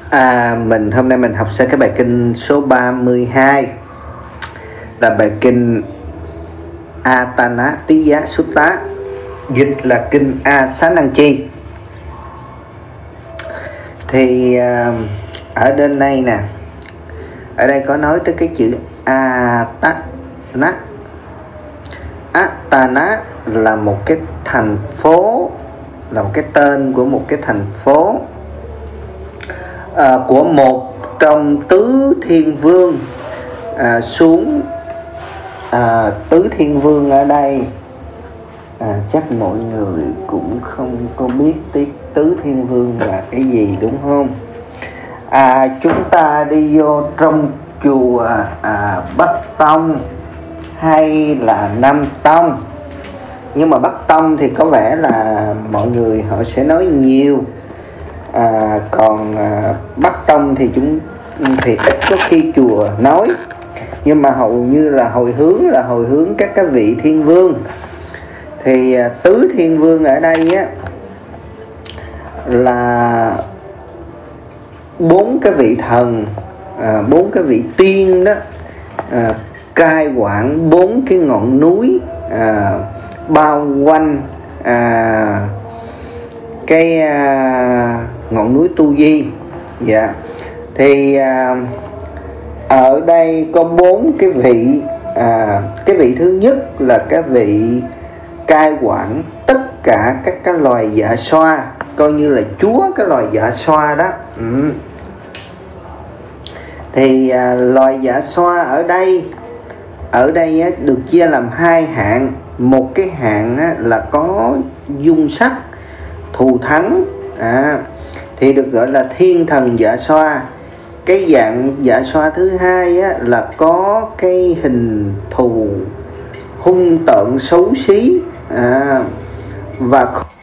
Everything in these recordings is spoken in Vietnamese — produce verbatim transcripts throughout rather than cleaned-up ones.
À, mình hôm nay mình học sẽ cái bài kinh số ba mươi hai là bài kinh Atanatiya Sutta, dịch là kinh A Xá Năng Chi. Thì à, ở bên đây nè, ở đây có nói tới cái chữ Atana. Atana là một cái thành phố, là một cái tên của một cái thành phố à, của một trong tứ thiên vương à, xuống à, tứ thiên vương ở đây à, chắc mọi người cũng không có biết tứ thiên vương là cái gì, đúng không? À, chúng ta đi vô trong chùa à, Bắc Tông hay là Nam Tông, nhưng mà Bắc Tông thì có vẻ là mọi người họ sẽ nói nhiều, à, còn à, Bắc Tông thì chúng thì ít có khi chùa nói, nhưng mà hầu như là hồi hướng là hồi hướng các cái vị thiên vương. Thì à, tứ thiên vương ở đây á là bốn cái vị thần, à, bốn cái vị tiên đó, à, cai quản bốn cái ngọn núi à, bao quanh à, cái à, ngọn núi Tu Di. Dạ. Thì à, ở đây có bốn cái vị. à, cái vị thứ nhất là cái vị cai quản tất cả các cái loài dạ xoa, coi như là chúa cái loài dạ xoa đó. ừ. Thì à, loài dạ xoa ở đây ở đây á, được chia làm hai hạng. Một cái hạng á, là có dung sắc thù thắng, à, thì được gọi là thiên thần dạ xoa. Cái dạng dạ xoa thứ hai á, là có cái hình thù hung tợn xấu xí, à, và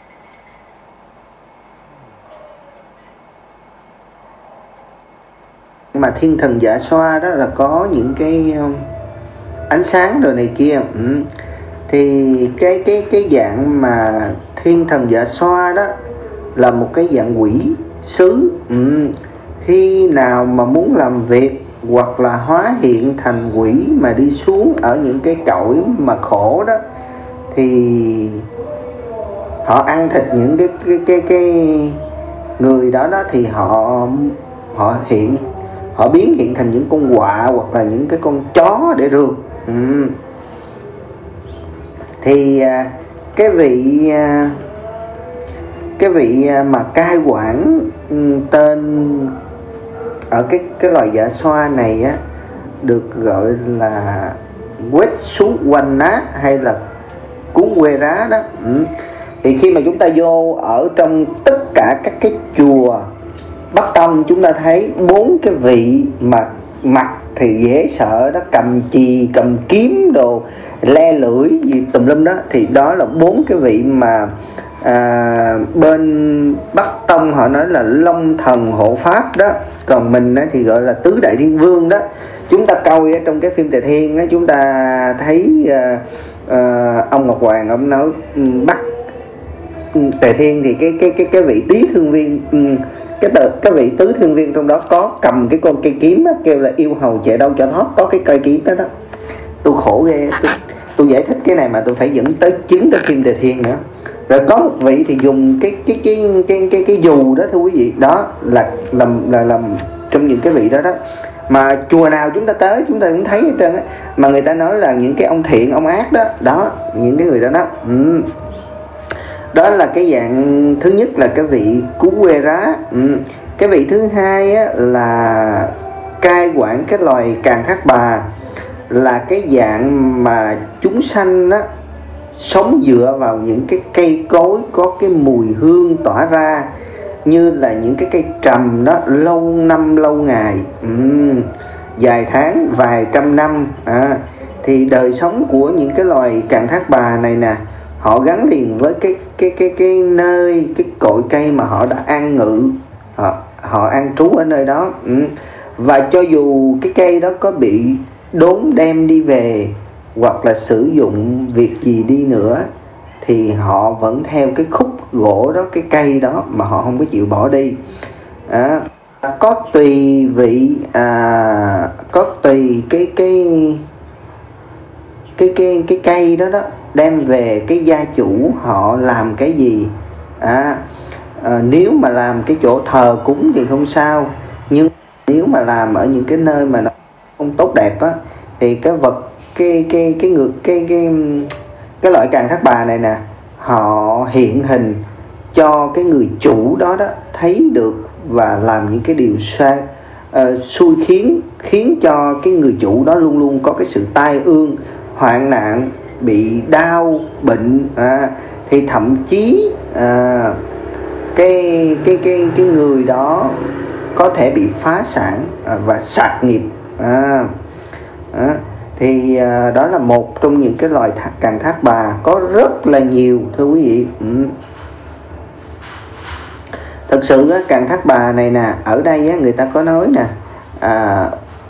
mà thiên thần dạ xoa đó là có những cái ánh sáng rồi này kia. ừ. Thì cái cái cái dạng mà thiên thần dạ xoa đó là một cái dạng quỷ sứ. ừ. Khi nào mà muốn làm việc hoặc là hóa hiện thành quỷ mà đi xuống ở những cái cõi mà khổ đó, thì họ ăn thịt những cái cái cái cái người đó đó, thì họ họ hiện họ biến hiện thành những con quạ hoặc là những cái con chó để rượt. ừ. Thì cái vị cái vị mà cai quản tên ở cái cái loài dạ xoa này á, được gọi là Quetsuwana hay là Cú Quê Rá đó. ừ. Thì khi mà chúng ta vô ở trong tất cả các cái chùa Bắc Tông, chúng ta thấy bốn cái vị mà mặt thì dễ sợ đó, cầm chì cầm kiếm đồ, le lưỡi gì tùm lum đó, thì đó là bốn cái vị mà à, bên Bắc Tông họ nói là Long Thần Hộ Pháp đó. Còn mình á, thì gọi là tứ đại thiên vương đó. Chúng ta coi ở trong cái phim Tề Thiên á, chúng ta thấy à, à, ông Ngọc Hoàng ông nói bắt Tề Thiên thì cái cái cái cái vị tứ thương viên, cái tờ, cái vị tứ thương viên trong đó có cầm cái con cây kiếm á, kêu là yêu hầu chạy đâu cho thoát, có cái cây kiếm đó đó. Tôi khổ ghê, tôi, tôi giải thích cái này mà tôi phải dẫn tới chứng tới phim Tề Thiên nữa. Rồi có một vị thì dùng cái cái cái cái cái cái dù đó, thưa quý vị, đó là làm là làm trong những cái vị đó đó. Mà chùa nào chúng ta tới chúng ta cũng thấy hết trơn á, mà người ta nói là những cái ông thiện ông ác đó, đó những cái người đó đó. ừ. Đó là cái dạng thứ nhất là cái vị Cú Quê Rá. ừ. Cái vị thứ hai á, là cai quản cái loài Càn Thác Bà, là cái dạng mà chúng sanh đó sống dựa vào những cái cây cối có cái mùi hương tỏa ra, như là những cái cây trầm đó, lâu năm lâu ngày, uhm, vài tháng vài trăm năm. à, Thì đời sống của những cái loài Càn Thác Bà này nè, họ gắn liền với cái cái cái cái nơi cái cội cây mà họ đã an ngự, họ họ an trú ở nơi đó. uhm. Và cho dù cái cây đó có bị đốn đem đi về hoặc là sử dụng việc gì đi nữa, thì họ vẫn theo cái khúc gỗ đó, cái cây đó mà họ không có chịu bỏ đi. à, có tùy vị à, có tùy cái cái cái cái cái cây đó đó đem về cái gia chủ họ làm cái gì. à, à, Nếu mà làm cái chỗ thờ cúng thì không sao, nhưng nếu mà làm ở những cái nơi mà nó không tốt đẹp á thì cái vật cái cái cái ngược cái cái cái loại càng thác bà này nè, họ hiện hình cho cái người chủ đó đó thấy được và làm những cái điều sai uh, xui khiến khiến cho cái người chủ đó luôn luôn có cái sự tai ương, hoạn nạn, bị đau bệnh, à, thì thậm chí à, cái cái cái cái người đó có thể bị phá sản à, và sạt nghiệp. à, à, thì à, đó là một trong những cái loài thác, càng thác bà có rất là nhiều, thưa quý vị. ừ. Thật sự á, càng thác bà này nè, ở đây á, người ta có nói nè, à,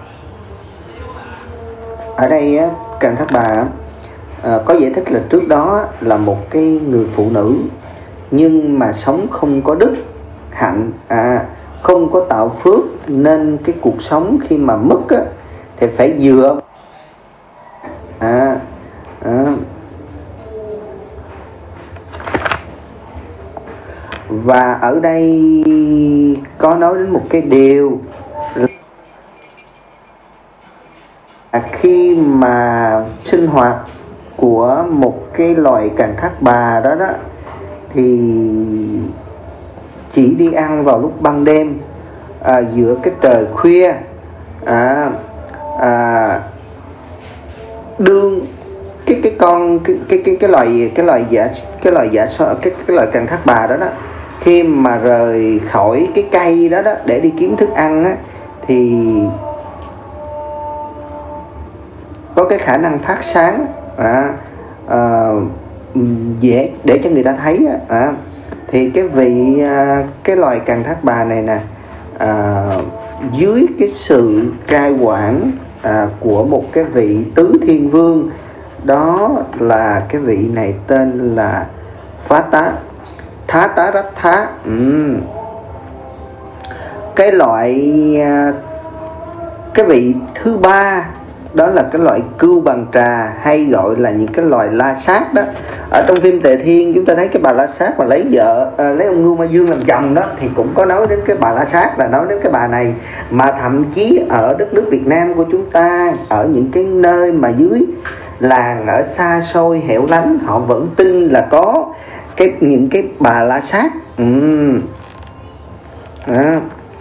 ở đây á, càng thác bà à, có giải thích là trước đó là một cái người phụ nữ nhưng mà sống không có đức hạnh, à, không có tạo phước, nên cái cuộc sống khi mà mất á, thì phải dựa à, à. Và ở đây có nói đến một cái điều là khi mà sinh hoạt của một cái loài càng thác bà đó đó thì chỉ đi ăn vào lúc ban đêm, à, giữa cái trời khuya, à, à, đương cái cái con cái cái cái cái loài cái loài giả cái loài giả cái cái loài càng thác bà đó đó, khi mà rời khỏi cái cây đó đó để đi kiếm thức ăn á, thì có cái khả năng phát sáng, à, à, dễ để cho người ta thấy. À, thì cái vị à, cái loài càng thác bà này nè, à, dưới cái sự cai quản à, của một cái vị tứ thiên vương, đó là cái vị này tên là Phá Tá Thá Tá Rách Thá. ừ. Cái loại à, cái vị thứ ba đó là cái loại cưu bằng trà, hay gọi là những cái loài la sát đó. Ở trong phim Tề Thiên chúng ta thấy cái bà la sát mà lấy vợ à, lấy ông Ngưu Ma Dương làm chồng đó, thì cũng có nói đến cái bà la sát, là nói đến cái bà này. Mà thậm chí ở đất nước Việt Nam của chúng ta, ở những cái nơi mà dưới làng ở xa xôi hẻo lánh, họ vẫn tin là có cái những cái bà la sát. ừ. à.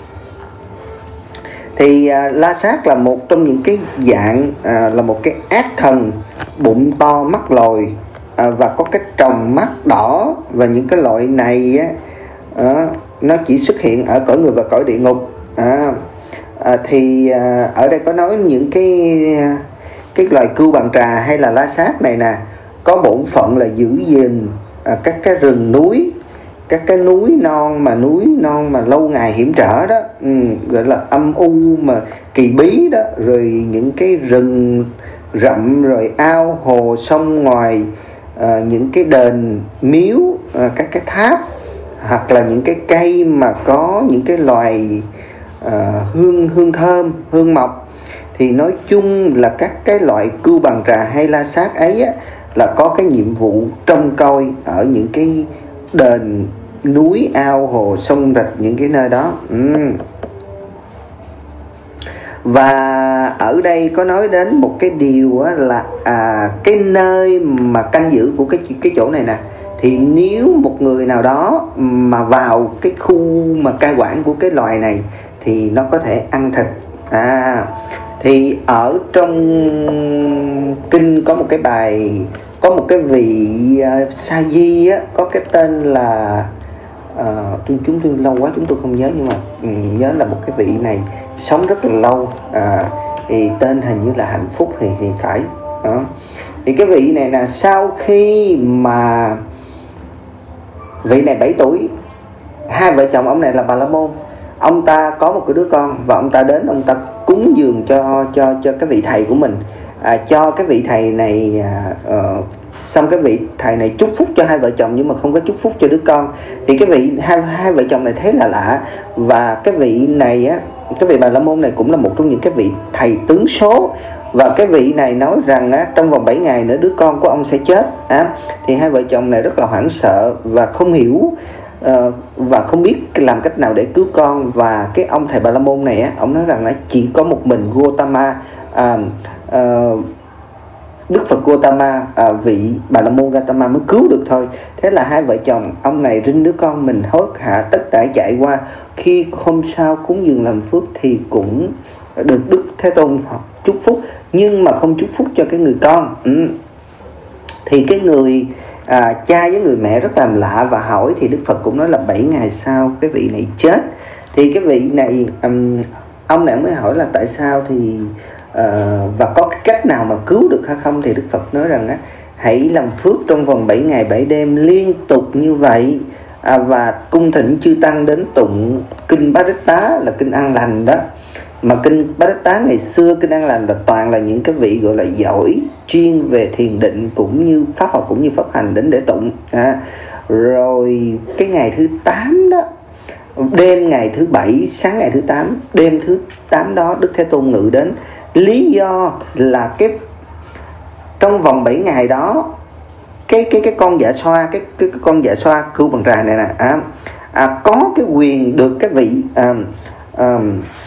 Thì à, la sát là một trong những cái dạng à, là một cái ác thần bụng to mắt lồi, à, và có cái tròng mắt đỏ, và những cái loại này á, à, nó chỉ xuất hiện ở cõi người và cõi địa ngục. à, à, thì à, ở đây có nói những cái cái loài cưu bằng trà hay là la sát này nè, có bổn phận là giữ gìn à, các cái rừng núi, các cái núi non mà núi non mà lâu ngày hiểm trở đó, ừ, gọi là âm u mà kỳ bí đó, rồi những cái rừng rậm, rồi ao hồ sông ngoài, à, những cái đền miếu, à, các cái tháp, hoặc là những cái cây mà có những cái loài à, hương hương thơm, hương mộc. Thì nói chung là các cái loại cưu bằng trà hay la sát ấy á, là có cái nhiệm vụ trông coi ở những cái đền núi ao hồ sông rạch, những cái nơi đó. ừ. Và ở đây có nói đến một cái điều á, là à, cái nơi mà canh giữ của cái cái chỗ này nè, thì nếu một người nào đó mà vào cái khu mà cai quản của cái loài này thì nó có thể ăn thịt. à Thì ở trong kinh có một cái bài, có một cái vị uh, sa di á, có cái tên là uh, chúng tôi lâu quá chúng tôi không nhớ, nhưng mà um, nhớ là một cái vị này sống rất là lâu, à, thì tên hình như là Hạnh Phúc thì, thì phải đó. Thì cái vị này là sau khi mà vị này bảy tuổi, hai vợ chồng ông này là Bà La Môn, ông ta có một cái đứa con, và ông ta đến ông ta cúng dường cho cho cho cái vị thầy của mình, à, cho cái vị thầy này à, uh, xong cái vị thầy này chúc phúc cho hai vợ chồng nhưng mà không có chúc phúc cho đứa con. Thì cái vị hai hai vợ chồng này thấy là lạ, và cái vị này á, cái vị Bà La Môn này cũng là một trong những cái vị thầy tướng số, và cái vị này nói rằng á, trong vòng bảy ngày nữa đứa con của ông sẽ chết. á. Thì hai vợ chồng này rất là hoảng sợ và không hiểu uh, và không biết làm cách nào để cứu con. Và cái ông thầy Bà La Môn này á, ông nói rằng á, chỉ có một mình Gautama, uh, uh, Đức Phật Gautama, à, vị Bà La Môn Gautama mới cứu được thôi. Thế là hai vợ chồng ông này rinh đứa con mình hốt hạ tất cả chạy qua. Khi hôm sau cúng dường làm phước thì cũng được Đức Thế Tôn chúc phúc, nhưng mà không chúc phúc cho cái người con. ừ. Thì cái người à, cha với người mẹ rất làm lạ và hỏi, thì Đức Phật cũng nói là bảy ngày sau cái vị này chết. Thì cái vị này um, ông này mới hỏi là tại sao thì uh, và có cách nào mà cứu được hay không. Thì Đức Phật nói rằng á, hãy làm phước trong vòng bảy ngày bảy đêm liên tục như vậy, à, và cung thỉnh chư tăng đến tụng kinh Bát Rít Tá là kinh an lành đó. Mà kinh Bát Rít Tá ngày xưa, kinh an lành là toàn là những cái vị gọi là giỏi chuyên về thiền định cũng như pháp học cũng như pháp hành đến để tụng. à. Rồi cái ngày thứ tám đó, đêm ngày thứ bảy sáng ngày thứ tám, đêm thứ tám đó Đức Thế Tôn ngự đến. Lý do là cái trong vòng bảy ngày đó, cái cái cái con dạ xoa, cái cái, cái con dạ xoa cưu bằng trà này nè, à, à, có cái quyền được cái vị à, à,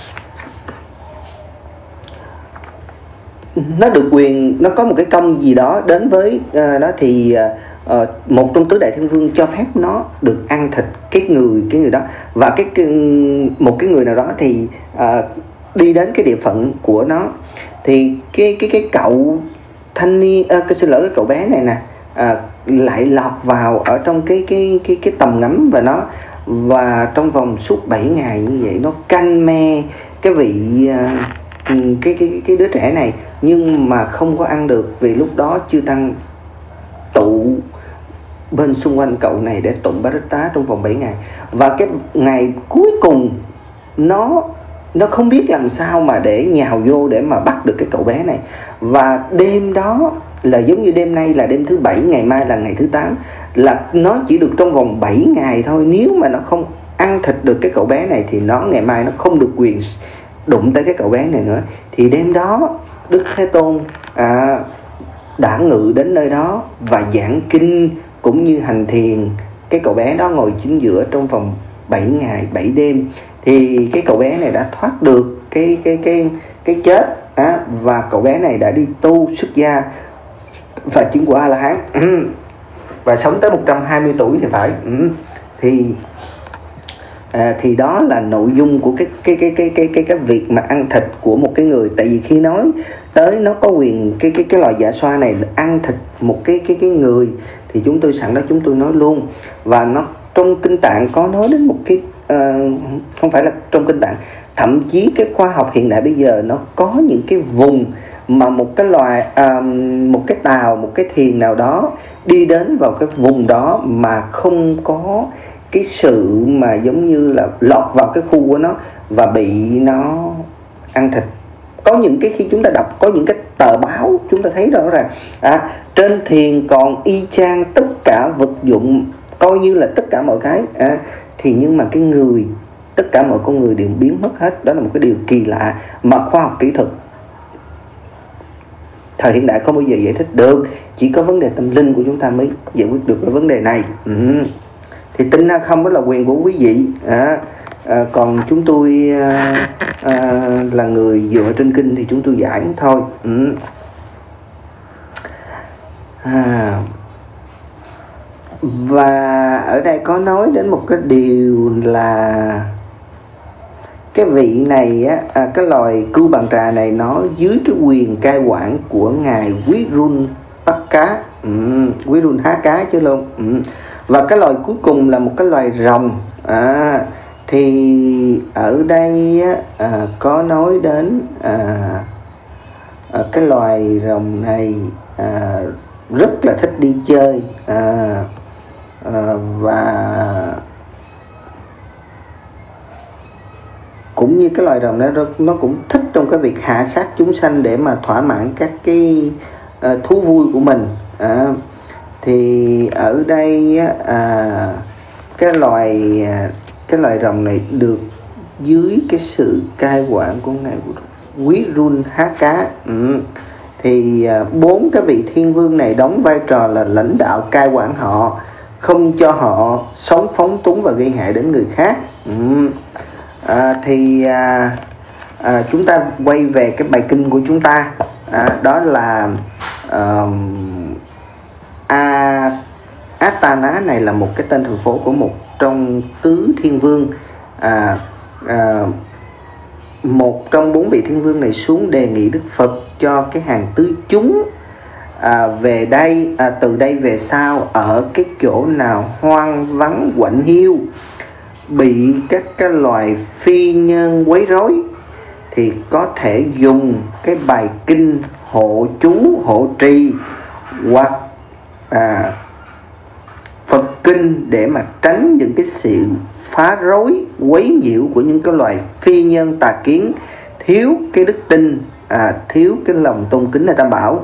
nó được quyền, nó có một cái công gì đó đến với uh, đó thì uh, một trong tứ đại thiên vương cho phép nó được ăn thịt cái người cái người đó. Và cái, cái một cái người nào đó thì uh, đi đến cái địa phận của nó, thì cái cái cái cậu thanh niên, uh, cái xin lỗi cái cậu bé này nè, uh, lại lọt vào ở trong cái cái cái cái tầm ngắm và nó và trong vòng suốt bảy ngày như vậy nó canh me cái vị uh, cái cái cái đứa trẻ này, nhưng mà không có ăn được, vì lúc đó chư tăng tụ bên xung quanh cậu này để tụng Bát Rít Tá trong vòng bảy ngày. Và cái ngày cuối cùng nó nó không biết làm sao mà để nhào vô để mà bắt được cái cậu bé này. Và đêm đó là giống như đêm nay là đêm thứ bảy, ngày mai là ngày thứ tám, là nó chỉ được trong vòng bảy ngày thôi. Nếu mà nó không ăn thịt được cái cậu bé này thì nó ngày mai nó không được quyền đụng tới cái cậu bé này nữa. Thì đêm đó Đức Thế Tôn à, đã ngự đến nơi đó và giảng kinh cũng như hành thiền. Cái cậu bé đó ngồi chính giữa trong vòng bảy ngày bảy đêm. Thì cái cậu bé này đã thoát được cái cái cái cái chết, à, và cậu bé này đã đi tu xuất gia và chứng quả A La Hán và sống tới một trăm hai mươi tuổi thì phải. Thì À, thì đó là nội dung của cái cái cái cái cái cái cái việc mà ăn thịt của một cái người. Tại vì khi nói tới nó có quyền cái cái cái loài dạ xoa này ăn thịt một cái cái cái người thì chúng tôi sẵn đó chúng tôi nói luôn. Và nó trong kinh tạng có nói đến một cái uh, không phải là trong kinh tạng, thậm chí cái khoa học hiện đại bây giờ nó có những cái vùng mà một cái loài uh, một cái tàu, một cái thuyền nào đó đi đến vào cái vùng đó mà không có cái sự mà giống như là lọt vào cái khu của nó và bị nó ăn thịt. Có những cái khi chúng ta đọc có những cái tờ báo chúng ta thấy rõ ràng à, trên thuyền còn y chang tất cả vật dụng, coi như là tất cả mọi cái à, thì nhưng mà cái người, tất cả mọi con người đều biến mất hết. Đó là một cái điều kỳ lạ mà khoa học kỹ thuật thời hiện đại không bao giờ giải thích được. Chỉ có vấn đề tâm linh của chúng ta mới giải quyết được cái vấn đề này. ừ. Thì tin hay không đó là quyền của quý vị. à, à, Còn chúng tôi à, à, là người dựa trên kinh thì chúng tôi giải thôi. ừ. à, Và ở đây có nói đến một cái điều là cái vị này á, à, cái loài cưu bằng trà này nó dưới cái quyền cai quản của ngài Quý Run bắt cá. ừ. Quý Run há cá chứ luôn. ừ. Và cái loài cuối cùng là một cái loài rồng. à, Thì ở đây á, à, có nói đến à, à, cái loài rồng này à, rất là thích đi chơi. à, à, Và cũng như cái loài rồng đó, nó cũng thích trong cái việc hạ sát chúng sanh để mà thỏa mãn các cái uh, thú vui của mình. à, Thì ở đây à, cái loài cái loài rồng này được dưới cái sự cai quản của ngài Quý Run Há Cá. ừ. Thì à, bốn cái vị thiên vương này đóng vai trò là lãnh đạo cai quản họ, không cho họ sống phóng túng và gây hại đến người khác. ừ. à, thì à, à, chúng ta quay về cái bài kinh của chúng ta, à, đó là uh, A Atana này là một cái tên thành phố của một trong tứ thiên vương. à, à, một trong bốn vị thiên vương này xuống đề nghị Đức Phật cho cái hàng tứ chúng à, về đây, à, từ đây về sau ở cái chỗ nào hoang vắng quạnh hiu, bị các cái loài phi nhân quấy rối, thì có thể dùng cái bài kinh hộ chú hộ trì hoặc à, Phật kinh để mà tránh những cái sự phá rối quấy nhiễu của những cái loài phi nhân tà kiến, thiếu cái đức tin, à, thiếu cái lòng tôn kính ở Tam Bảo.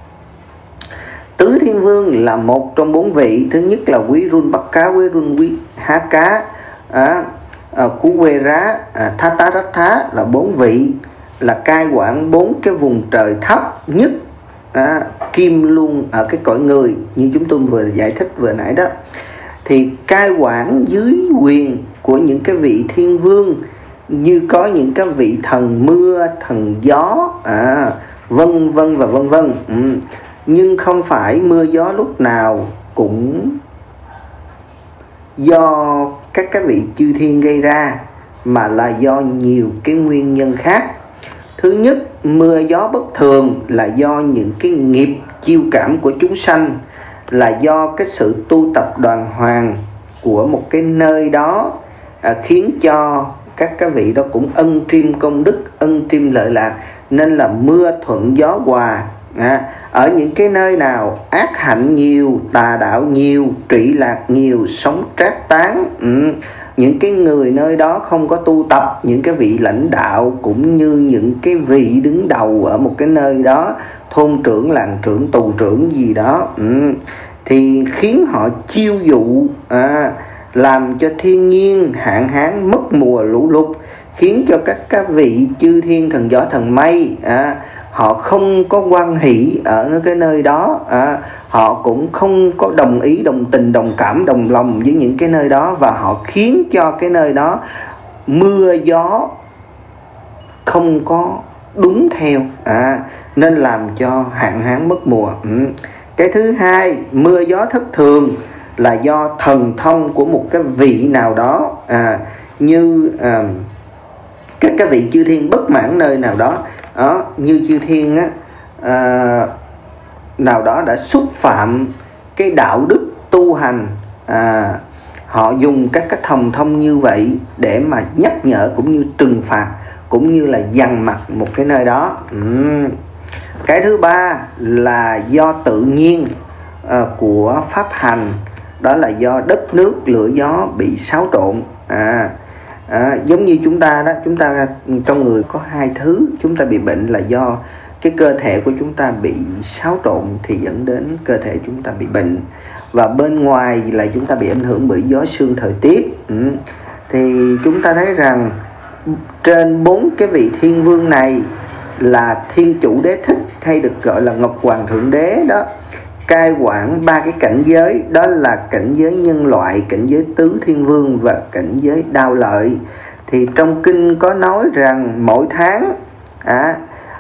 Tứ thiên vương là một trong bốn vị. Thứ nhất là Quý Run Bắt Cá, Quý Run Quý Há Cá, à, à, Cú Quê Rá, à, Thá Tá Rách Thá là bốn vị, là cai quản bốn cái vùng trời thấp nhất, à, kim luôn ở cái cõi người như chúng tôi vừa giải thích vừa nãy đó. Thì cai quản dưới quyền của những cái vị thiên vương, như có những cái vị thần mưa, thần gió, à, vân vân và vân vân. ừ. Nhưng không phải mưa gió lúc nào cũng do các cái vị chư thiên gây ra, mà là do nhiều cái nguyên nhân khác. Thứ nhất, mưa gió bất thường là do những cái nghiệp chiêu cảm của chúng sanh, là do cái sự tu tập đoàn hoàng của một cái nơi đó, à, khiến cho các cái vị đó cũng ân triêm công đức, ân triêm lợi lạc, nên là mưa thuận gió hòa. à, Ở những cái nơi nào ác hạnh nhiều, tà đạo nhiều, trụy lạc nhiều, sống trác tán, ừ, những cái người nơi đó không có tu tập, những cái vị lãnh đạo cũng như những cái vị đứng đầu ở một cái nơi đó, thôn trưởng, làng trưởng, tù trưởng gì đó, ừ, thì khiến họ chiêu dụ, à, làm cho thiên nhiên hạn hán, mất mùa, lũ lụt, khiến cho các các vị chư thiên thần gió thần mây, à, họ không có hoan hỷ ở cái nơi đó, à, họ cũng không có đồng ý, đồng tình, đồng cảm, đồng lòng với những cái nơi đó, và họ khiến cho cái nơi đó mưa gió không có đúng theo, à, nên làm cho hạn hán mất mùa. ừ. Cái thứ hai, mưa gió thất thường là do thần thông của một cái vị nào đó, à, như à, các cái vị chư thiên bất mãn nơi nào đó, đó như chư thiên á, à, nào đó đã xúc phạm cái đạo đức tu hành, à, họ dùng các cái thần thông như vậy để mà nhắc nhở cũng như trừng phạt, cũng như là dằn mặt một cái nơi đó. uhm. Cái thứ ba là do tự nhiên à, của pháp hành, đó là do đất nước lửa gió bị xáo trộn. à, à, giống như chúng ta đó, chúng ta trong người có hai thứ, chúng ta bị bệnh là do cái cơ thể của chúng ta bị xáo trộn thì dẫn đến cơ thể chúng ta bị bệnh, và bên ngoài là chúng ta bị ảnh hưởng bởi gió sương thời tiết. ừ. Thì chúng ta thấy rằng trên bốn cái vị thiên vương này là thiên chủ đế thích, hay được gọi là Ngọc Hoàng Thượng Đế đó, cai quản ba cái cảnh giới, đó là cảnh giới nhân loại, cảnh giới tứ thiên vương và cảnh giới đao lợi. Thì trong kinh có nói rằng mỗi tháng, à,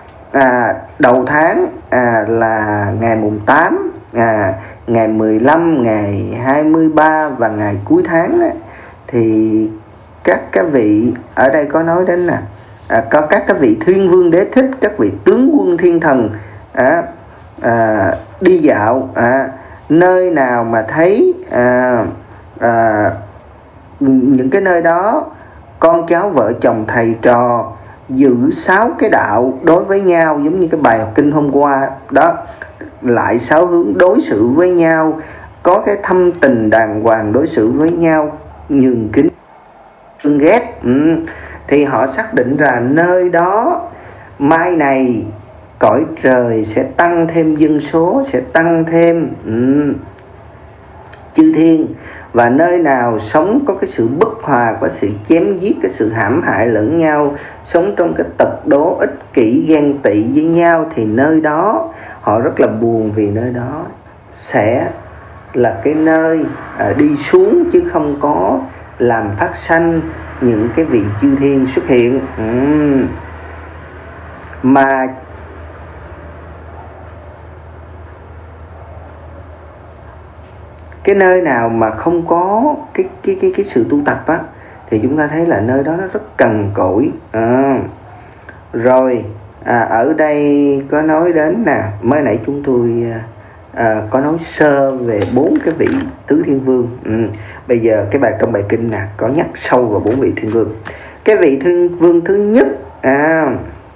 à, đầu tháng à, là ngày mùng tám, à, ngày mười lăm, ngày hai mươi ba và ngày cuối tháng á, thì các cái vị ở đây có nói đến nè, à, có các cái vị thiên vương đế thích, các vị tướng quân thiên thần, à, à, đi dạo, à, nơi nào mà thấy à, à, những cái nơi đó con cháu vợ chồng thầy trò giữ sáu cái đạo đối với nhau, giống như cái bài học kinh hôm qua đó, lại sáu hướng đối xử với nhau, có cái thâm tình đàng hoàng đối xử với nhau, nhường kính thương ghét, ừ. thì họ xác định là nơi đó mai này cõi trời sẽ tăng thêm dân số, sẽ tăng thêm, ừ. chư thiên. Và nơi nào sống có cái sự bất hòa, có sự chém giết, cái sự hãm hại lẫn nhau, sống trong cái tật đố ích kỷ ghen tị với nhau, thì nơi đó họ rất là buồn, vì nơi đó sẽ là cái nơi à, đi xuống, chứ không có làm phát sanh những cái vị chư thiên xuất hiện. uhm. Mà cái nơi nào mà không có cái cái cái cái sự tu tập á, thì chúng ta thấy là nơi đó nó rất cằn cỗi. à, Rồi à, ở đây có nói đến nè, mới nãy chúng tôi à, có nói sơ về bốn cái vị tứ thiên vương. ừ. Bây giờ cái bài trong bài kinh nè có nhắc sâu vào bốn vị thiên vương. Cái vị thiên vương thứ nhất à,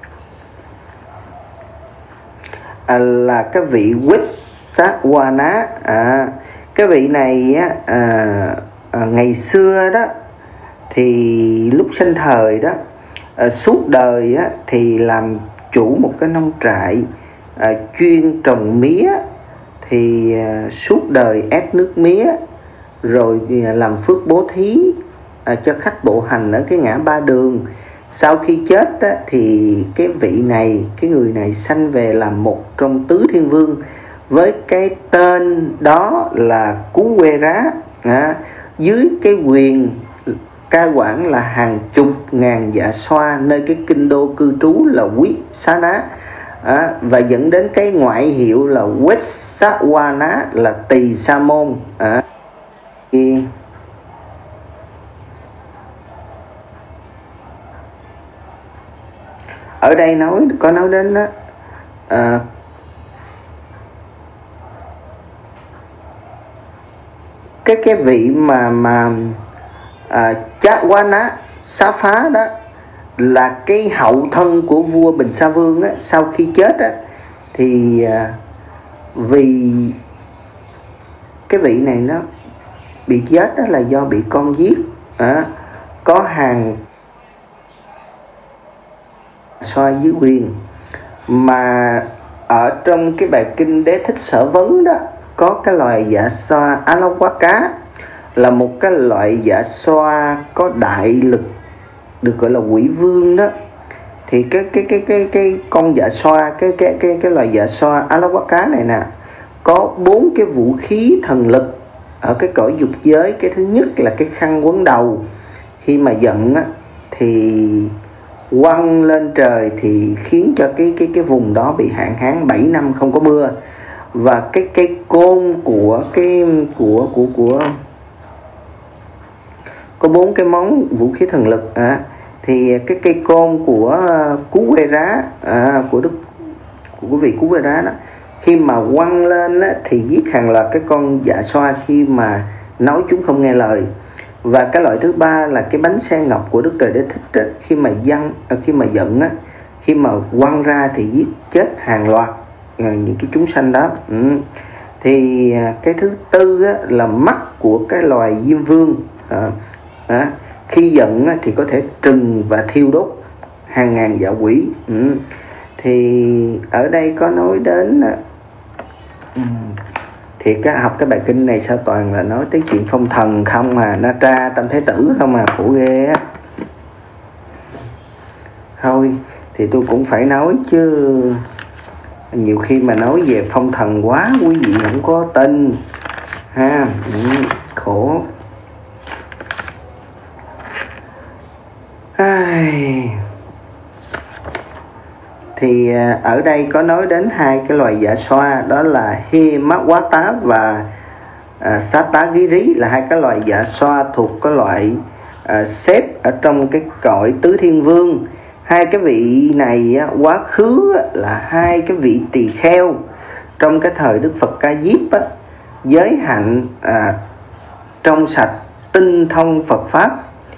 à, là cái vị Vessavana. à, Cái vị này á, à, à, ngày xưa đó thì lúc sinh thời đó, à, suốt đời á, thì làm chủ một cái nông trại à, chuyên trồng mía. Thì à, suốt đời ép nước mía, rồi à, làm phước bố thí à, cho khách bộ hành ở cái ngã ba đường. Sau khi chết á, thì cái vị này, cái người này sanh về làm một trong tứ thiên vương, với cái tên đó là Cú Quê Rá. à, Dưới cái quyền cai quản là hàng chục ngàn dạ xoa, nơi cái kinh đô cư trú là Quý Xá Ná. à, Và dẫn đến cái ngoại hiệu là Vessavana, là Tỳ Sa Môn. à, thì ở đây nói có nói đến đó, à, cái cái vị mà mà à, Chawana Xá Phá đó là cái hậu thân của vua Bình Sa Vương á. Sau khi chết á, thì à, vì cái vị này nó bị chết đó là do bị con giết. à, Có hàng xoa dưới quyền. Mà ở trong cái bài kinh Đế Thích Sở Vấn đó, có cái loài dạ xoa Á Lóc Quá Cá, là một cái loại dạ xoa có đại lực, được gọi là quỷ vương đó. Thì cái cái cái cái cái con dạ xoa, cái cái cái cái loài dạ xoa Á Lóc Quá Cá này nè, có bốn cái vũ khí thần lực ở cái cõi dục giới. Cái thứ nhất là cái khăn quấn đầu, khi mà giận á, thì quăng lên trời thì khiến cho cái cái cái vùng đó bị hạn hán bảy năm không có mưa. Và cái cây côn của cái của của của có bốn cái món vũ khí thần lực. à, thì cái cây côn của Cú Quê Rá, à, của đức của vị Cú Quê Rá đó, khi mà quăng lên á, thì giết hàng loạt cái con dạ xoa khi mà nói chúng không nghe lời. Và cái loại thứ ba là cái bánh xe ngọc của Đức Trời Đế Thích á, khi mà giăng khi mà giận á, khi mà quăng ra thì giết chết hàng loạt những cái chúng sanh đó. ừ. Thì cái thứ tư á, là mắt của cái loài Diêm Vương. à, à, Khi giận á, thì có thể trừng và thiêu đốt hàng ngàn dạ quỷ. ừ. Thì ở đây có nói đến ừ. thì cái học cái bài kinh này sao toàn là nói tới chuyện phong thần không mà, Na Tra Tam Thế Tử không mà, khổ ghê á. Thôi thì tôi cũng phải nói chứ, nhiều khi mà nói về phong thần quá quý vị không có tin ha. ừ, Khổ. Ai... Thì ở đây có nói đến hai cái loài dạ xoa, đó là Hê Mát Quá Tá và à, Xá Tá Gí Rí, là hai cái loài dạ xoa thuộc cái loại à, xếp ở trong cái cõi tứ thiên vương. Hai cái vị này á, quá khứ á, là hai cái vị tỳ kheo trong cái thời Đức Phật Ca Diếp á, giới hạnh à, trong sạch tinh thông Phật Pháp.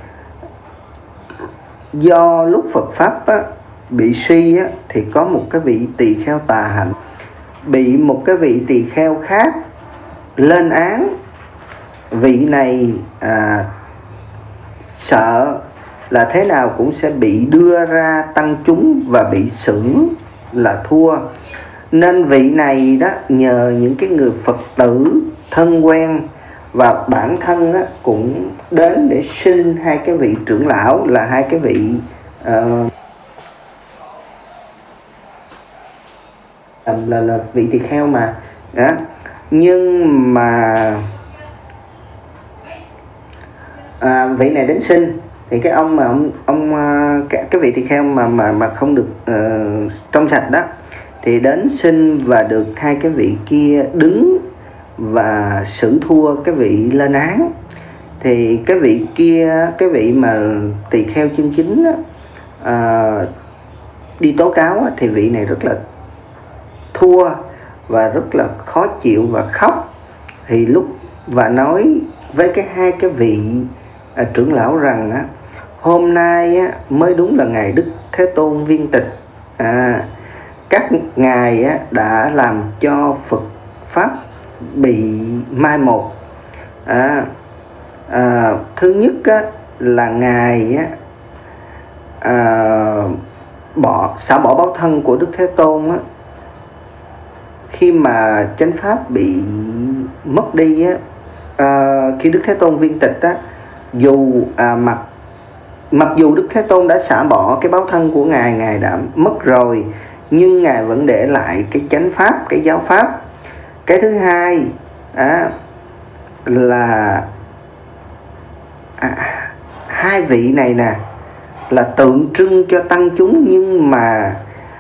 Do lúc Phật Pháp á, bị suy á, thì có một cái vị tỳ kheo tà hạnh bị một cái vị tỳ kheo khác lên án. Vị này à, sợ là thế nào cũng sẽ bị đưa ra tăng chúng và bị xử là thua, nên vị này đó nhờ những cái người Phật tử thân quen và bản thân á, cũng đến để xin hai cái vị trưởng lão là hai cái vị uh, là, là vị tỳ kheo mà đó. Nhưng mà à, vị này đến xin thì cái ông mà ông ông cái, cái vị tỳ kheo mà mà mà không được uh, trong sạch đó thì đến xin và được hai cái vị kia đứng và xử thua cái vị lên án. Thì cái vị kia, cái vị mà tỳ kheo chân chính đó, à, đi tố cáo thì vị này rất là thua và rất là khó chịu và khóc. Thì lúc và nói với cái hai cái vị à, trưởng lão rằng á, hôm nay á, mới đúng là ngày Đức Thế Tôn viên tịch, à, các ngài á, đã làm cho Phật pháp bị mai một. à, à, thứ nhất á, là ngài á, à, bỏ xả bỏ báo thân của Đức Thế Tôn á, khi mà chánh pháp bị mất đi á, à, khi Đức Thế Tôn viên tịch á, dù à, mặc mặc dù Đức Thế Tôn đã xả bỏ cái báo thân của ngài, ngài đã mất rồi, nhưng ngài vẫn để lại cái chánh pháp, cái giáo pháp. Cái thứ hai à, là à, hai vị này nè là tượng trưng cho tăng chúng, nhưng mà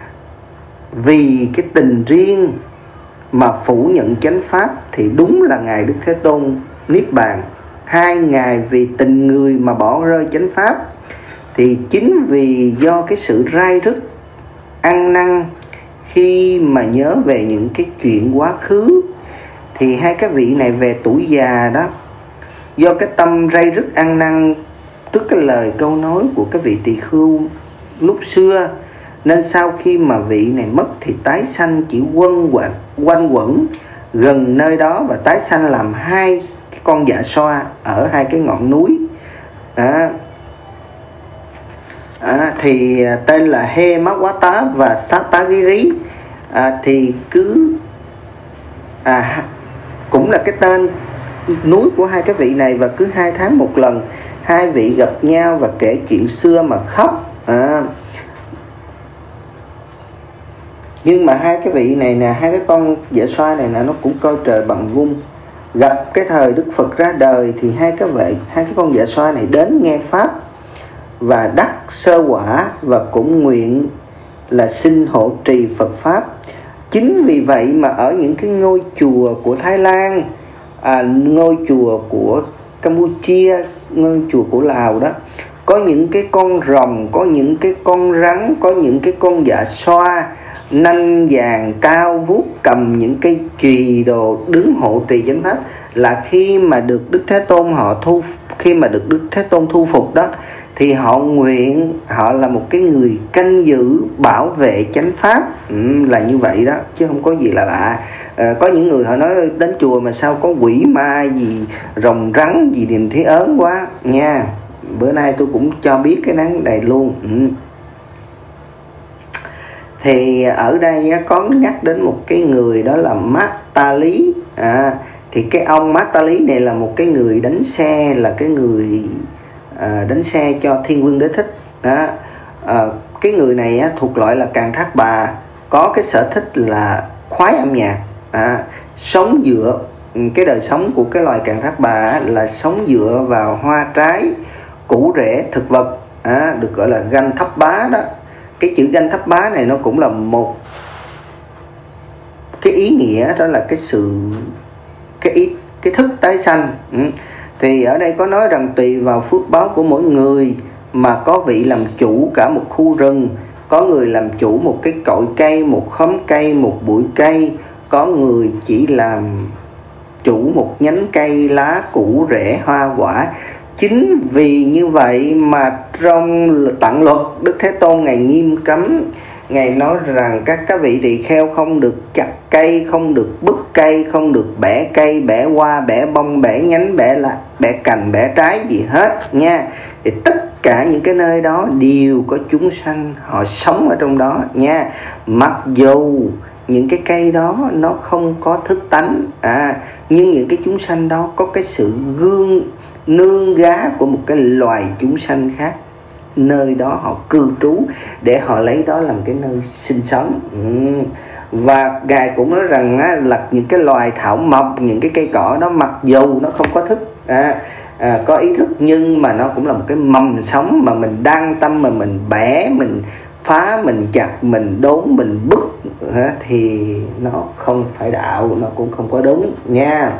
vì cái tình riêng mà phủ nhận chánh pháp thì đúng là ngài Đức Thế Tôn niết bàn. Hai ngài vì tình người mà bỏ rơi chánh pháp. Thì chính vì do cái sự rai rứt ăn năn khi mà nhớ về những cái chuyện quá khứ, thì hai cái vị này về tuổi già đó, do cái tâm rai rứt ăn năn trước cái lời câu nói của cái vị tỳ khưu lúc xưa, nên sau khi mà vị này mất thì tái sanh chỉ quân quẩn, quanh quẩn gần nơi đó, và tái sanh làm hai cái con dạ xoa ở hai cái ngọn núi. À, à, thì tên là He Má Quá Tá và Sát Tá Gí Rí. À, thì cứ à, cũng là cái tên núi của hai cái vị này, và cứ hai tháng một lần hai vị gặp nhau và kể chuyện xưa mà khóc. À, nhưng mà hai cái vị này nè, hai cái con dạ xoa này nè, nó cũng coi trời bằng vung. Gặp cái thời Đức Phật ra đời thì hai cái vị, hai cái con dạ xoa này đến nghe pháp và đắc sơ quả, và cũng nguyện là xin hộ trì Phật pháp. Chính vì vậy mà ở những cái ngôi chùa của Thái Lan, à, ngôi chùa của Campuchia, ngôi chùa của Lào đó, có những cái con rồng, có những cái con rắn, có những cái con dạ xoa nanh vàng cao vuốt cầm những cây chùy đồ đứng hộ trì chánh pháp. Là khi mà được Đức Thế Tôn họ thu, khi mà được Đức Thế Tôn thu phục đó, thì họ nguyện, họ là một cái người canh giữ bảo vệ chánh pháp. Ừ, là như vậy đó, chứ không có gì là lạ. À, có những người họ nói đến chùa mà sao có quỷ ma gì, rồng rắn gì, điềm thế ớn quá nha. Bữa nay tôi cũng cho biết cái nắng này luôn. Ừ. Thì ở đây có nhắc đến một cái người, đó là Mát Ta Lý. À, thì cái ông Mát Ta Lý này là một cái người đánh xe, là cái người à, đánh xe cho Thiên Vương Đế Thích đó. À, cái người này á, thuộc loại là Càn Thác Bà, có cái sở thích là khoái âm nhạc. À, sống dựa cái đời sống của cái loài Càn Thác Bà á, là sống dựa vào hoa trái, củ rễ thực vật, à, được gọi là Ganh Thấp Bá đó. Cái chữ Ganh Thấp Bá này nó cũng là một cái ý nghĩa, đó là cái sự cái ý cái thức tái sanh. Ừ. Thì ở đây có nói rằng tùy vào phước báo của mỗi người mà có vị làm chủ cả một khu rừng, có người làm chủ một cái cội cây, một khóm cây, một bụi cây, có người chỉ làm chủ một nhánh cây, lá, củ, rễ, hoa, quả. Chính vì như vậy mà trong tạng luật Đức Thế Tôn ngài nghiêm cấm, ngài nói rằng các các vị tỳ kheo không được chặt cây, không được bứt cây, không được bẻ cây, bẻ hoa, bẻ bông, bẻ nhánh, bẻ lá, bẻ cành, bẻ trái gì hết nha. Thì tất cả những cái nơi đó đều có chúng sanh họ sống ở trong đó nha. Mặc dù những cái cây đó nó không có thức tánh, à, nhưng những cái chúng sanh đó có cái sự gương nương gá của một cái loài chúng sanh khác, nơi đó họ cư trú để họ lấy đó làm cái nơi sinh sống. ừ. Và Ngài cũng nói rằng á, là những cái loài thảo mộc, những cái cây cỏ đó mặc dù nó không có thức à, à, có ý thức, nhưng mà nó cũng là một cái mầm sống mà mình đang tâm mà mình bẻ, mình phá, mình chặt, mình đốn, mình bứt à, thì nó không phải đạo, nó cũng không có đúng nha.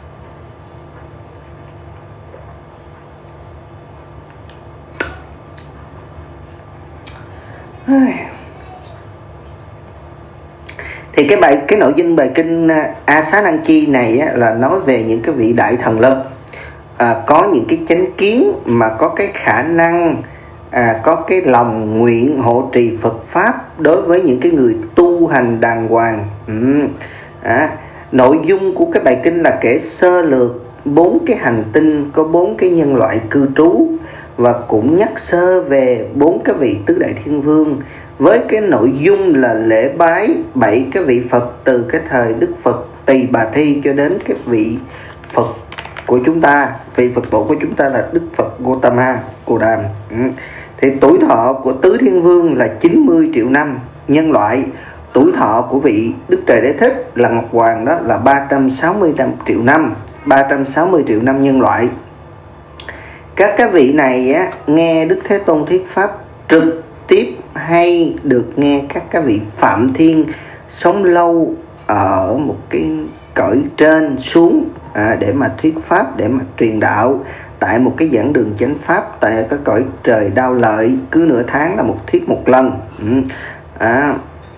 Thì cái bài cái nội dung bài kinh A Xá Năng Chi này á, là nói về những cái vị đại thần lực à, có những cái chánh kiến, mà có cái khả năng à, có cái lòng nguyện hộ trì Phật pháp đối với những cái người tu hành đàng hoàng. ừ. à, Nội dung của cái bài kinh là kể sơ lược bốn cái hành tinh có bốn cái nhân loại cư trú, và cũng nhắc sơ về bốn cái vị tứ đại thiên vương, với cái nội dung là lễ bái bảy cái vị Phật từ cái thời Đức Phật Tỳ Bà Thi cho đến cái vị Phật của chúng ta, vị Phật tổ của chúng ta là Đức Phật Gautama Cồ Đàm. ừ. Thì tuổi thọ của tứ thiên vương là chín mươi triệu năm nhân loại, tuổi thọ của vị Đức Trời Đế Thích là Ngọc Hoàng đó là ba trăm sáu mươi triệu năm, ba trăm sáu mươi triệu năm nhân loại. Các cái vị này á, nghe Đức Thế Tôn thuyết pháp trực tiếp, hay được nghe các cái vị Phạm Thiên sống lâu ở một cái cõi trên xuống à, để mà thuyết pháp, để mà truyền đạo tại một cái giảng đường chánh pháp tại cái cõi trời Đao Lợi, cứ nửa tháng là một thuyết một lần. ừ. à,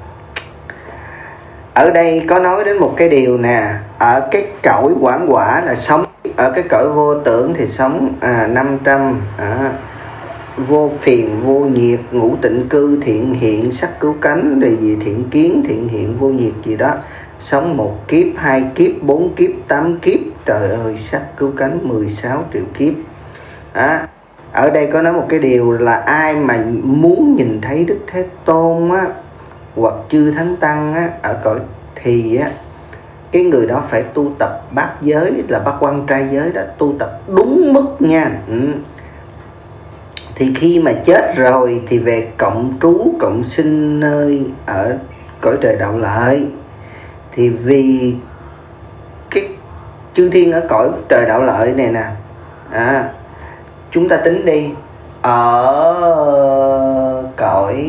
Ở đây có nói đến một cái điều nè, ở cái cõi quảng quả là sống, ở cái cõi vô tưởng thì sống à, năm trăm à, vô phiền vô nhiệt, ngũ tịnh cư, thiện hiện, sắc cứu cánh, rồi gì thiện kiến, thiện hiện, vô nhiệt gì đó, sống một kiếp, hai kiếp, bốn kiếp, tám kiếp, trời ơi, sắc cứu cánh mười sáu triệu kiếp. à, Ở đây có nói một cái điều là ai mà muốn nhìn thấy Đức Thế Tôn á, hoặc chư Thánh Tăng á, ở cõi thì á, cái người đó phải tu tập bát giới, là bát quan trai giới đó, tu tập đúng mức nha. ừ. Thì khi mà chết rồi thì về cộng trú, cộng sinh nơi ở cõi trời Đạo Lợi. Thì vì cái chư thiên ở cõi trời Đạo Lợi này nè, à, chúng ta tính đi, ở cõi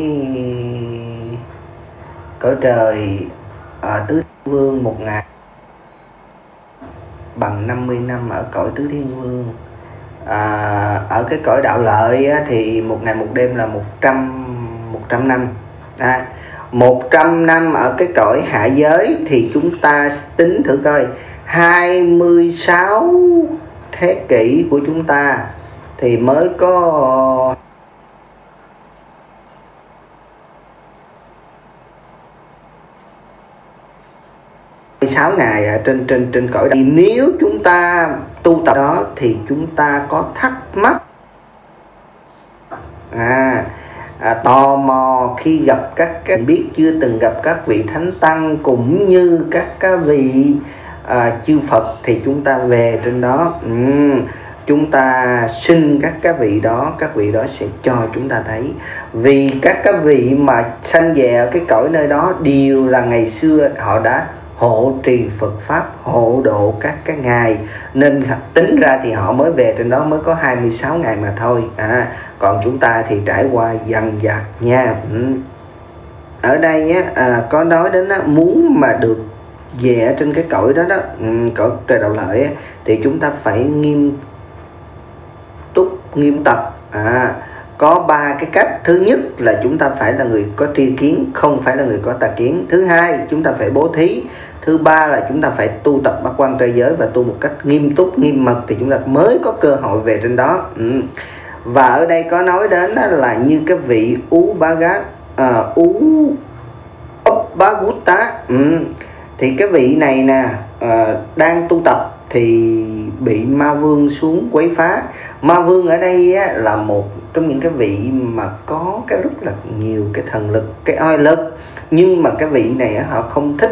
cõi trời ở tứ thiên vương một ngày bằng năm mươi năm ở cõi tứ thiên vương. À, ở cái cõi Đạo Lợi á, thì một ngày một đêm là một trăm một trăm năm. à, một trăm năm ở cái cõi hạ giới thì chúng ta tính thử coi, hai mươi sáu thế kỷ của chúng ta thì mới có sáu ngày ở trên trên trên cõi đó. Thì nếu chúng ta tu tập đó thì chúng ta có thắc mắc, à, à tò mò khi gặp các cái biết chưa từng gặp các vị thánh tăng cũng như các cái vị à, chư Phật, thì chúng ta về trên đó, uhm, chúng ta xin các cái vị đó, các vị đó sẽ cho chúng ta thấy. Vì các cái vị mà sanh về ở cái cõi nơi đó đều là ngày xưa họ đã hộ trì Phật pháp, hộ độ các cái ngày, nên tính ra thì họ mới về trên đó mới có hai mươi sáu ngày mà thôi. à, Còn chúng ta thì trải qua dần dặt nha. ừ. Ở đây á, à, có nói đến á, muốn mà được về ở trên cái cõi đó đó, ừ, cõi trời Đạo Lợi á, thì chúng ta phải nghiêm túc, nghiêm tập. à, Có ba cái cách. Thứ nhất là chúng ta phải là người có tri kiến, không phải là người có tà kiến. Thứ hai, chúng ta phải bố thí. Thứ ba là chúng ta phải tu tập bát quan trai giới và tu một cách nghiêm túc, nghiêm mật, thì chúng ta mới có cơ hội về trên đó. ừ. Và ở đây có nói đến là như cái vị Ú Bá Gát, à, Ú Úp Bá Gút Tá. ừ. Thì cái vị này nè, à, đang tu tập thì bị ma vương xuống quấy phá. Ma vương ở đây á, là một trong những cái vị mà có cái rất là nhiều cái thần lực, cái oai lực, nhưng mà cái vị này á, họ không thích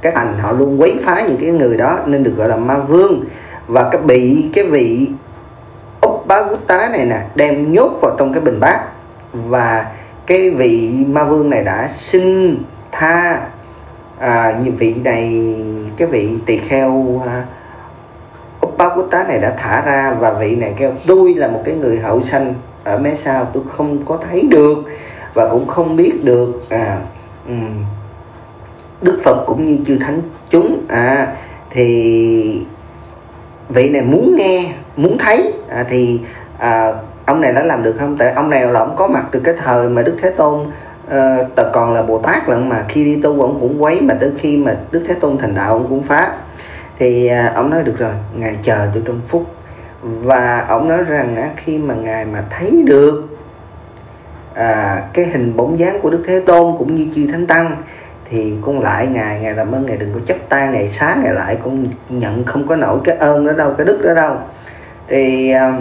các hành họ luôn quấy phá những cái người đó nên được gọi là ma vương. Và cái bị cái vị Upagutta này nè đem nhốt vào trong cái bình bát, và cái vị ma vương này đã xin tha à, như vị này, cái vị tỳ kheo à, Upagutta này đã thả ra, và vị này kêu tôi là một cái người hậu sanh ở mé sau, tôi không có thấy được và cũng không biết được à, um, Đức Phật cũng như chư thánh chúng. à, thì vị này muốn nghe muốn thấy à, thì à, ông này đã làm được không? Tại ông này là ông có mặt từ cái thời mà Đức Thế Tôn uh, còn là Bồ Tát lận, mà khi đi tu ông cũng quấy, mà tới khi mà Đức Thế Tôn thành đạo ông cũng phá. Thì à, ông nói được rồi, ngài chờ tôi trong phút. Và ông nói rằng à, khi mà ngài mà thấy được à, cái hình bóng dáng của Đức Thế Tôn cũng như chư thánh tăng thì con lại ngài, ngài làm ơn ngài đừng có chấp tay, ngài xá ngài lại, con nhận không có nổi cái ơn đó đâu, cái đức đó đâu. Thì à,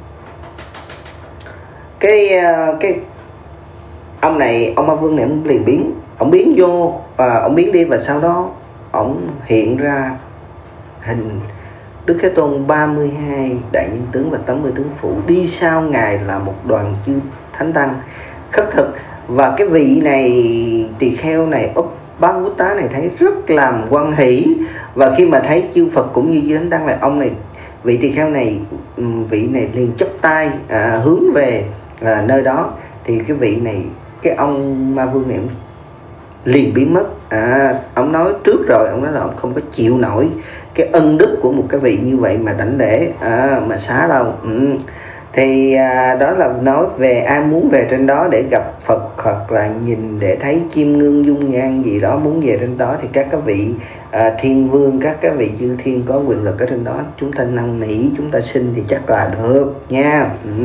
cái à, cái ông này, ông ma vương này ông liền biến, ông biến vô và ông biến đi, và sau đó ông hiện ra hình Đức Thế Tôn ba mươi hai đại nhân tướng và tám mươi tướng phụ, đi sau ngài là một đoàn chư thánh tăng khất thực. Và cái vị này tỳ kheo này, Upagutta này thấy rất làm hoan hỷ, và khi mà thấy chư Phật cũng như chư thánh tăng là ông này, vị tỳ kheo này, vị này liền chắp tay à, hướng về à, nơi đó. Thì cái vị này, cái ông ma vương này liền biến mất. à, ông nói trước rồi, ông nói là ông không có chịu nổi cái ân đức của một cái vị như vậy mà đảnh lễ à, mà xá đâu. ừ. Thì à, đó là nói về ai muốn về trên đó để gặp Phật, hoặc là nhìn để thấy kim ngương dung nhan gì đó, muốn về trên đó thì các cái vị à, thiên vương, các cái vị chư thiên có quyền lực ở trên đó, chúng ta năn nỉ, chúng ta xin thì chắc là được nha. ừ.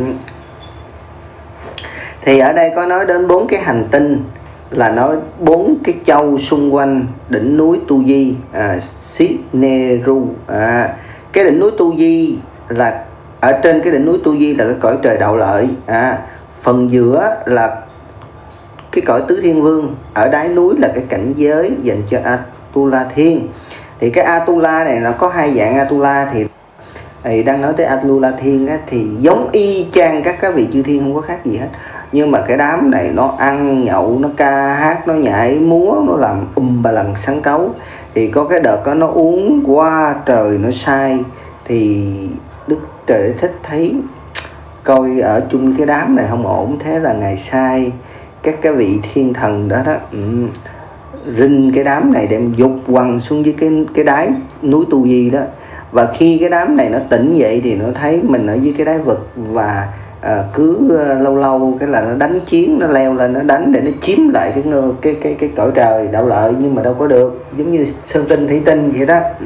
Thì ở đây có nói đến bốn cái hành tinh, là nói bốn cái châu xung quanh đỉnh núi Tu Di, à, Sitneru. à, cái đỉnh núi Tu Di là ở trên cái đỉnh núi Tu Di là cái cõi trời đạo lợi, à, phần giữa là cái cõi tứ thiên vương, ở đáy núi là cái cảnh giới dành cho Atula thiên. Thì cái Atula này nó có hai dạng Atula, thì thì đang nói tới Atula thiên á, thì giống y chang các cái vị chư thiên, không có khác gì hết. Nhưng mà cái đám này nó ăn nhậu, nó ca hát, nó nhảy múa, nó làm um ba lần sắn cấu. Thì có cái đợt đó nó uống quá trời, nó say. Thì Đức Trời Thích thấy coi ở chung cái đám này không ổn, thế là ngài sai các cái vị thiên thần đó đó um, rinh cái đám này đem dục quăng xuống dưới cái cái đáy núi Tu Di đó. Và khi cái đám này nó tỉnh dậy thì nó thấy mình ở dưới cái đáy vực, và à, cứ uh, lâu lâu cái là nó đánh chiến, nó leo lên nó đánh để nó chiếm lại cái cái cái cái, cái cõi trời đạo lợi, nhưng mà đâu có được, giống như sơn tinh thủy tinh vậy đó. ừ.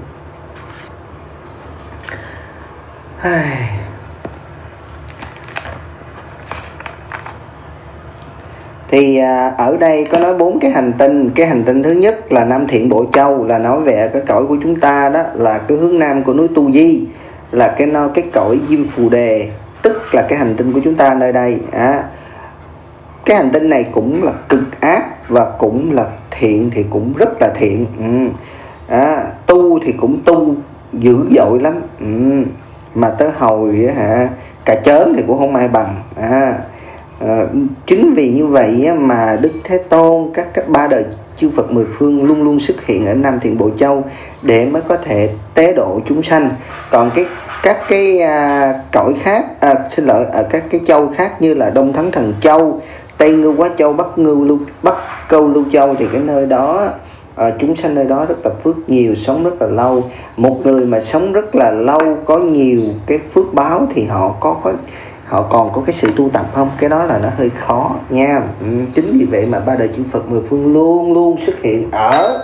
Thì à, ở đây có nói bốn cái hành tinh. Cái hành tinh thứ nhất là Nam Thiện Bộ Châu, là nói về cái cõi của chúng ta, đó là cái hướng nam của núi Tu Di, là cái nó cái cõi Diêm Phù Đề, tức là cái hành tinh của chúng ta nơi đây. à, Cái hành tinh này cũng là cực ác, và cũng là thiện thì cũng rất là thiện. ừ. à, Tu thì cũng tu dữ dội lắm. ừ. Mà tới hồi hả, cà chớn thì cũng không ai bằng. à, à, Chính vì như vậy mà Đức Thế Tôn, các các ba đời chư Phật mười phương luôn luôn xuất hiện ở Nam Thiện Bộ Châu để mới có thể tế độ chúng sanh. Còn cái các cái à, cõi khác, à, xin lỗi, ở các cái châu khác như là Đông Thắng Thần Châu, Tây Ngưu Quá Châu, Bắc Ngưu Lưu, Bắc Câu Lưu Châu, thì cái nơi đó à, chúng sanh nơi đó rất là phước nhiều, sống rất là lâu. Một người mà sống rất là lâu, có nhiều cái phước báo thì họ có có họ còn có cái sự tu tập không? Cái đó là nó hơi khó nha. ừ, Chính vì vậy mà ba đời chư Phật mười phương luôn luôn xuất hiện ở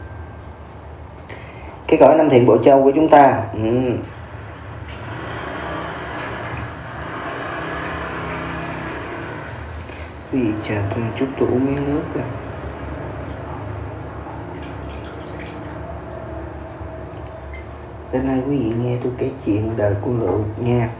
cái cõi Nam Thiện Bộ Châu của chúng ta. ừ. Quý vị chờ tôi một chút, tôi uống miếng nước rồi. Đến nay quý vị nghe tôi kể chuyện đời của Lượng nha.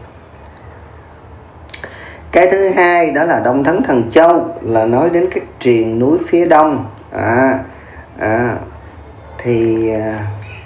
Cái thứ hai đó là Đông Thắng Thần Châu, là nói đến cái triền núi phía đông. à, à, thì à,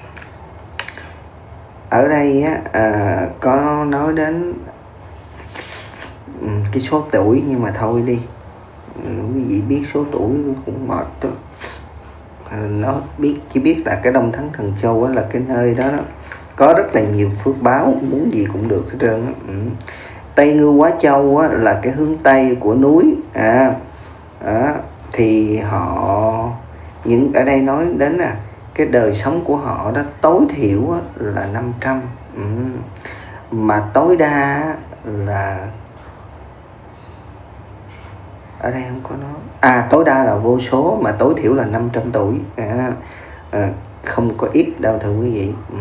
ở đây á, à, có nói đến ừ, cái số tuổi, nhưng mà thôi đi, ừ, quý vị biết số tuổi cũng mệt đó. À, nó biết chỉ biết là cái Đông Thắng Thần Châu á, là cái nơi đó, đó có rất là nhiều phước báo, muốn gì cũng được hết trơn á. Ừ. Tây Ngưu Quá Châu á, là cái hướng tây của núi, à, à thì họ những ở đây nói đến là cái đời sống của họ đó tối thiểu á, là năm trăm, ừ. mà tối đa là ở đây không có nói, à tối đa là vô số, mà tối thiểu là năm trăm tuổi, à, à, không có ít đâu thưa quý vị. Ừ.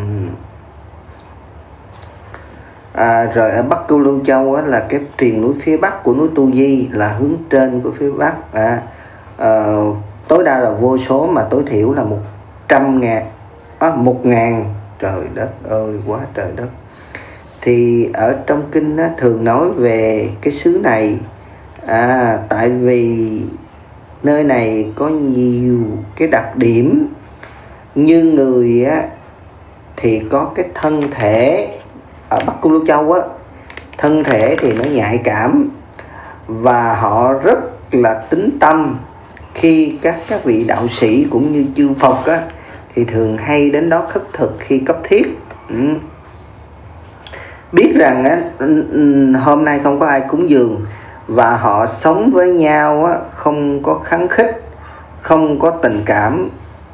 À, rồi ở Bắc Cưu Lưu Châu á, là cái triền núi phía bắc của núi Tu Di, là hướng trên của phía bắc, à, à, tối đa là vô số, mà tối thiểu là một trăm ngàn, à, một ngàn, trời đất ơi, quá trời đất. Thì ở trong kinh á, thường nói về cái xứ này, à, tại vì nơi này có nhiều cái đặc điểm, như người á, thì có cái thân thể ở Bắc Cưu Lưu Châu á, thân thể thì nó nhạy cảm, và họ rất là tín tâm. Khi các các vị đạo sĩ cũng như chư Phật á, thì thường hay đến đó khất thực khi cấp thiết. Ừ. Biết rằng á, hôm nay không có ai cúng dường, và họ sống với nhau á, không có khăng khít, không có tình cảm,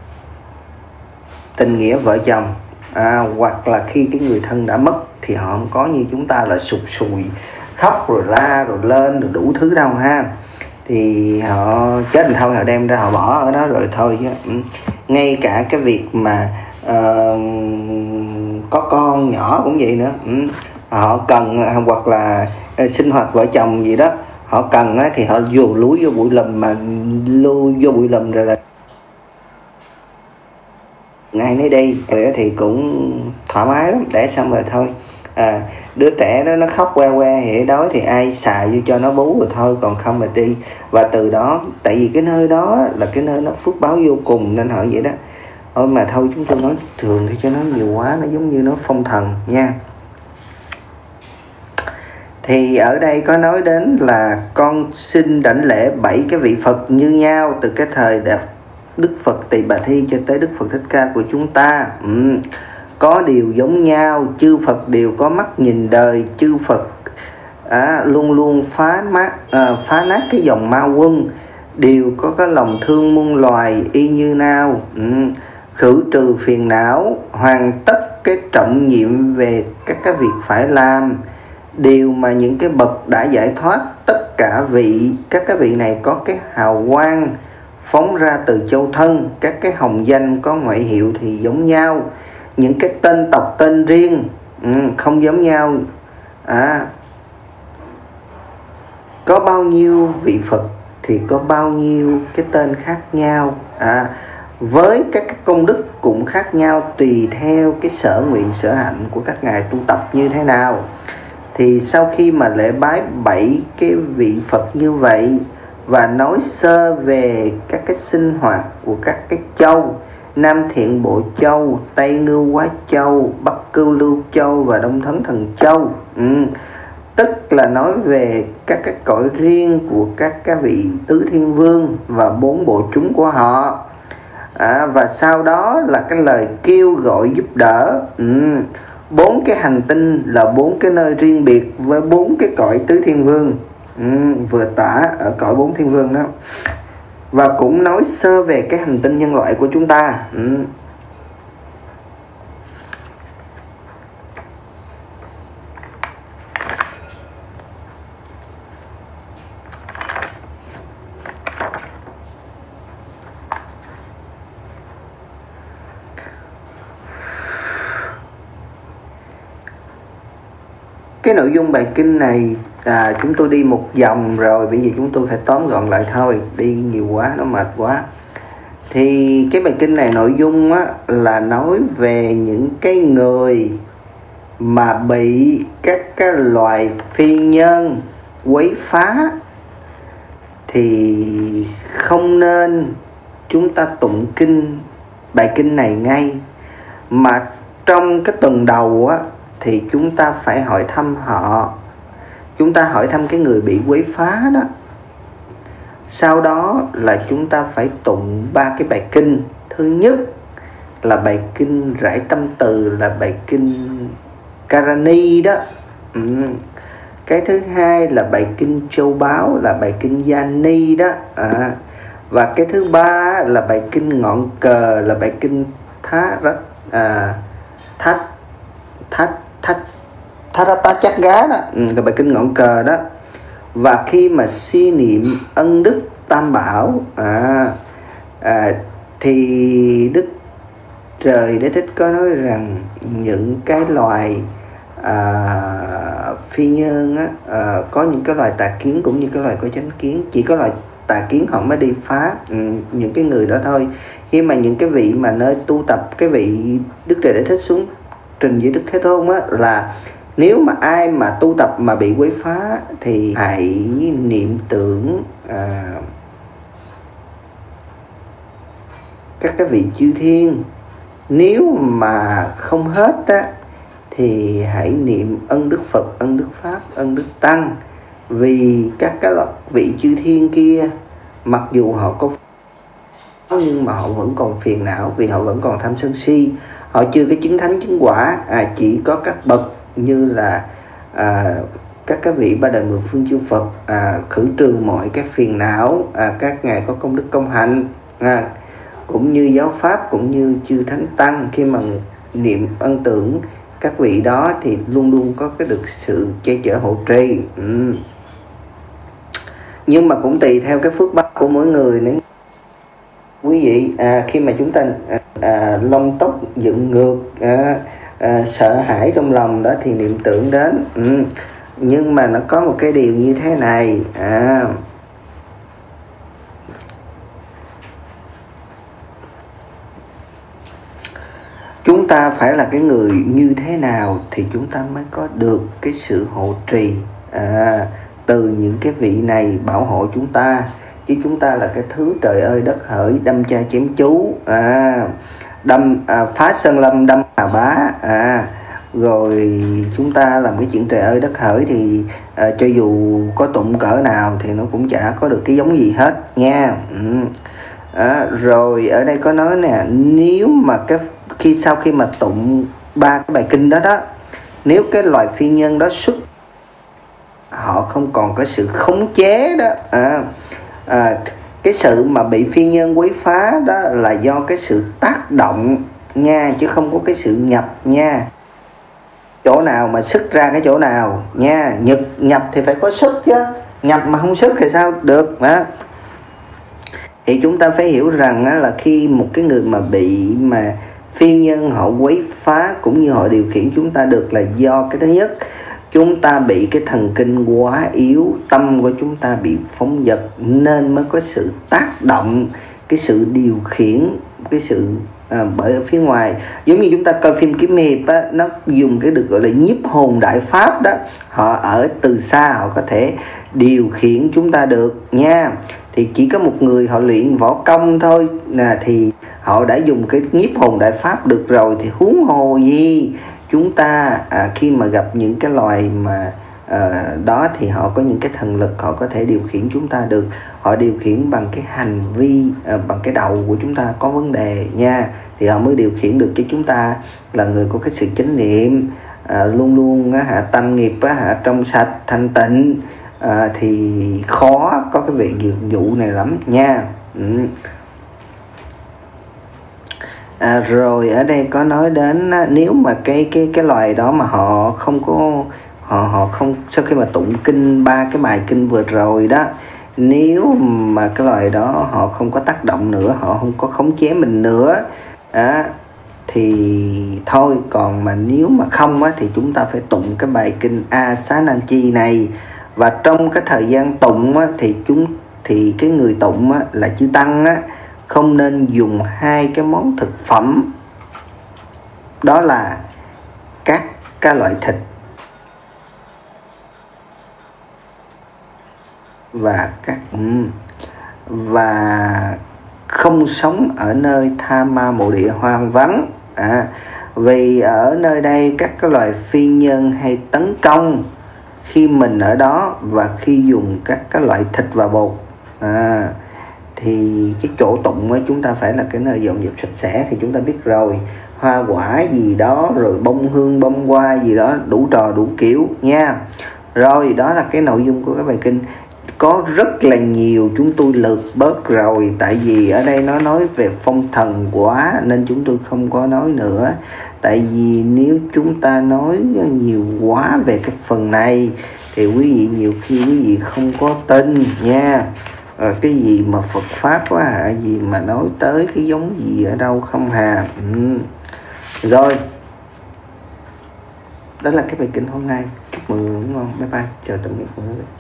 tình nghĩa vợ chồng, à, hoặc là khi cái người thân đã mất thì họ không có như chúng ta là sụt sùi, khóc rồi la rồi lên rồi đủ thứ đâu ha. Thì họ chết thì thôi, họ đem ra họ bỏ ở đó rồi thôi chứ. Ngay cả cái việc mà uh, có con nhỏ cũng vậy nữa. Ừ. Họ cần, hoặc là uh, sinh hoạt vợ chồng gì đó họ cần á, thì họ vô lúi vô bụi lùm, mà lưu vô bụi lùm rồi là ngay nấy đi, rồi thì cũng thoải mái lắm, để xong rồi thôi. À, đứa trẻ đó nó khóc que que thì đó thì ai xài vô cho nó bú rồi thôi, còn không mà đi. Và từ đó, tại vì cái nơi đó là cái nơi nó phước báo vô cùng nên họ vậy đó. Thôi mà thôi chúng tôi nói thường thì cho nó nhiều quá, nó giống như nó phong thần nha. Thì ở đây có nói đến là con xin đảnh lễ bảy cái vị Phật như nhau, từ cái thời Đạt Đức Phật Tỳ Bà Thi cho tới Đức Phật Thích Ca của chúng ta. Ừ. Có điều giống nhau, chư Phật đều có mắt nhìn đời, chư Phật à, luôn luôn phá, mát, à, phá nát cái dòng ma quân, đều có cái lòng thương muôn loài y như nào. Ừ. Khử trừ phiền não, hoàn tất cái trọng nhiệm về các cái việc phải làm, điều mà những cái bậc đã giải thoát. Tất cả vị, các cái vị này có cái hào quang phóng ra từ châu thân, các cái hồng danh có ngoại hiệu thì giống nhau, những cái tên tộc tên riêng ừ, không giống nhau. À, có bao nhiêu vị Phật thì có bao nhiêu cái tên khác nhau, à, với các cái công đức cũng khác nhau, tùy theo cái sở nguyện sở hạnh của các ngài tu tập như thế nào. Thì sau khi mà lễ bái bảy cái vị Phật như vậy, và nói sơ về các cái sinh hoạt của các cái châu, Nam Thiện Bộ Châu, Tây Ngưu Quá Châu, Bắc Cưu Lưu Châu và Đông Thắng Thần Châu. Ừ. Tức là nói về các cái cõi riêng của các cái vị tứ thiên vương và bốn bộ chúng của họ. À, và sau đó là cái lời kêu gọi giúp đỡ. Ừ. Bốn cái hành tinh là bốn cái nơi riêng biệt với bốn cái cõi tứ thiên vương. Ừ, vừa tả ở cõi bốn thiên vương đó. Và cũng nói sơ về cái hành tinh nhân loại của chúng ta. Ừ. Cái nội dung bài kinh này à, chúng tôi đi một vòng rồi, bây giờ chúng tôi phải tóm gọn lại thôi, đi nhiều quá nó mệt quá. Thì cái bài kinh này nội dung á, là nói về những cái người mà bị các cái loài phi nhân quấy phá, thì không nên chúng ta tụng kinh bài kinh này ngay. Mà trong cái tuần đầu á, thì chúng ta phải hỏi thăm họ, chúng ta hỏi thăm cái người bị quấy phá đó. Sau đó là chúng ta phải tụng ba cái bài kinh. Thứ nhất là bài kinh Rải Tâm Từ, là bài kinh Karani đó. ừ. Cái thứ hai là bài kinh Châu Báu, là bài kinh Yani đó. à. Và cái thứ ba là bài kinh Ngọn Cờ, là bài kinh Thá Rách à, Thách Thách Thách Tharata Chắc Gá đó. ừ, là bài kinh Ngọn Cờ đó. Và khi mà suy niệm ân đức Tam Bảo à, à, thì Đức Trời Đế Thích có nói rằng những cái loài à, phi nhân á, à, có những cái loài tà kiến cũng như cái loài có chánh kiến. Chỉ có loài tà kiến họ mới đi phá ừ, những cái người đó thôi. Khi mà những cái vị mà nơi tu tập, cái vị Đức Trời Đế Thích xuống trình với Đức Thế Tôn á, là nếu mà ai mà tu tập mà bị quấy phá thì hãy niệm tưởng à, các cái vị chư thiên. Nếu mà không hết á, thì hãy niệm ân đức Phật, ân đức Pháp, ân đức Tăng. Vì các cái vị chư thiên kia, mặc dù họ có nhưng mà họ vẫn còn phiền não, vì họ vẫn còn tham sân si, họ chưa có chứng thánh chứng quả. à, Chỉ có các bậc như là à, các cái vị ba đời mười phương chư Phật à, khử trừ mọi cái phiền não, à, các ngài có công đức công hạnh, à, cũng như giáo pháp, cũng như chư thánh tăng. Khi mà niệm ân tưởng các vị đó thì luôn luôn có cái được sự che chở hộ trì. ừ. Nhưng mà cũng tùy theo cái phước báo của mỗi người nữa quý vị. à, Khi mà chúng ta à, à, lông tóc dựng ngược, à, à, sợ hãi trong lòng đó thì niệm tưởng đến. ừ. Nhưng mà nó có một cái điều như thế này. à, Chúng ta phải là cái người như thế nào thì chúng ta mới có được cái sự hộ trì à, từ những cái vị này bảo hộ chúng ta. Chứ chúng ta là cái thứ trời ơi đất hỡi, đâm cha chém chú, à, đâm à, phá sơn lâm đâm hà bá, à, rồi chúng ta làm cái chuyện trời ơi đất hỡi thì à, cho dù có tụng cỡ nào thì nó cũng chả có được cái giống gì hết nha. ừ. à, Rồi ở đây có nói nè, nếu mà cái khi sau khi mà tụng ba cái bài kinh đó đó, nếu cái loài phi nhân đó xuất, họ không còn có sự khống chế đó, à, à, cái sự mà bị phi nhân quấy phá đó là do cái sự tác động nha, chứ không có cái sự nhập nha. Chỗ nào mà xuất ra cái chỗ nào nha. Nhật nhập thì phải có xuất chứ, nhập mà không xuất thì sao được đó. Thì chúng ta phải hiểu rằng á, là khi một cái người mà bị mà phi nhân họ quấy phá cũng như họ điều khiển chúng ta được là do cái thứ nhất, chúng ta bị cái thần kinh quá yếu, tâm của chúng ta bị phóng dật, nên mới có sự tác động, cái sự điều khiển, cái sự à, bởi ở phía ngoài. Giống như chúng ta coi phim kiếm hiệp á, nó dùng cái được gọi là nhiếp hồn đại pháp đó. Họ ở từ xa họ có thể điều khiển chúng ta được nha. Thì chỉ có một người họ luyện võ công thôi là thì họ đã dùng cái nhiếp hồn đại pháp được rồi, thì huống hồ gì chúng ta à, khi mà gặp những cái loài mà à, đó thì họ có những cái thần lực, họ có thể điều khiển chúng ta được. Họ điều khiển bằng cái hành vi, à, bằng cái đầu của chúng ta có vấn đề nha, thì họ mới điều khiển được cho chúng ta là người có cái sự chánh niệm, à, luôn luôn á, hạ tâm nghiệp á, hạ trong sạch thanh tịnh. À, thì khó có cái việc vụ này lắm nha. ừ. À, rồi ở đây có nói đến nếu mà cái cái cái loài đó mà họ không có họ họ không sau khi mà tụng kinh ba cái bài kinh vừa rồi đó, nếu mà cái loài đó họ không có tác động nữa, họ không có khống chế mình nữa à, thì thôi. Còn mà nếu mà không á, thì chúng ta phải tụng cái bài kinh A Xá Nan Chi này. Và trong cái thời gian tụng á, thì chúng thì cái người tụng á, là chư tăng á, không nên dùng hai cái món thực phẩm, đó là các cái loại thịt và các và không sống ở nơi tha ma mộ địa hoang vắng. à, Vì ở nơi đây các cái loài phi nhân hay tấn công khi mình ở đó, và khi dùng các cái loại thịt và bột. à, Thì cái chỗ tụng ấy, chúng ta phải là cái nơi dọn dẹp sạch sẽ thì chúng ta biết rồi. Hoa quả gì đó, rồi bông hương bông hoa gì đó, đủ trò đủ kiểu nha. Rồi đó là cái nội dung của cái bài kinh. Có rất là nhiều chúng tôi lược bớt rồi, tại vì ở đây nó nói về phong thần quá nên chúng tôi không có nói nữa. Tại vì nếu chúng ta nói nhiều quá về cái phần này thì quý vị nhiều khi quý vị không có tin nha. Rồi cái gì mà Phật Pháp quá hả, gì mà nói tới cái giống gì ở đâu không hà. ừ. Rồi, đó là cái bài kinh hôm nay. Chúc mọi người ngủ ngon. Bye bye, chào tạm biệt mọi người.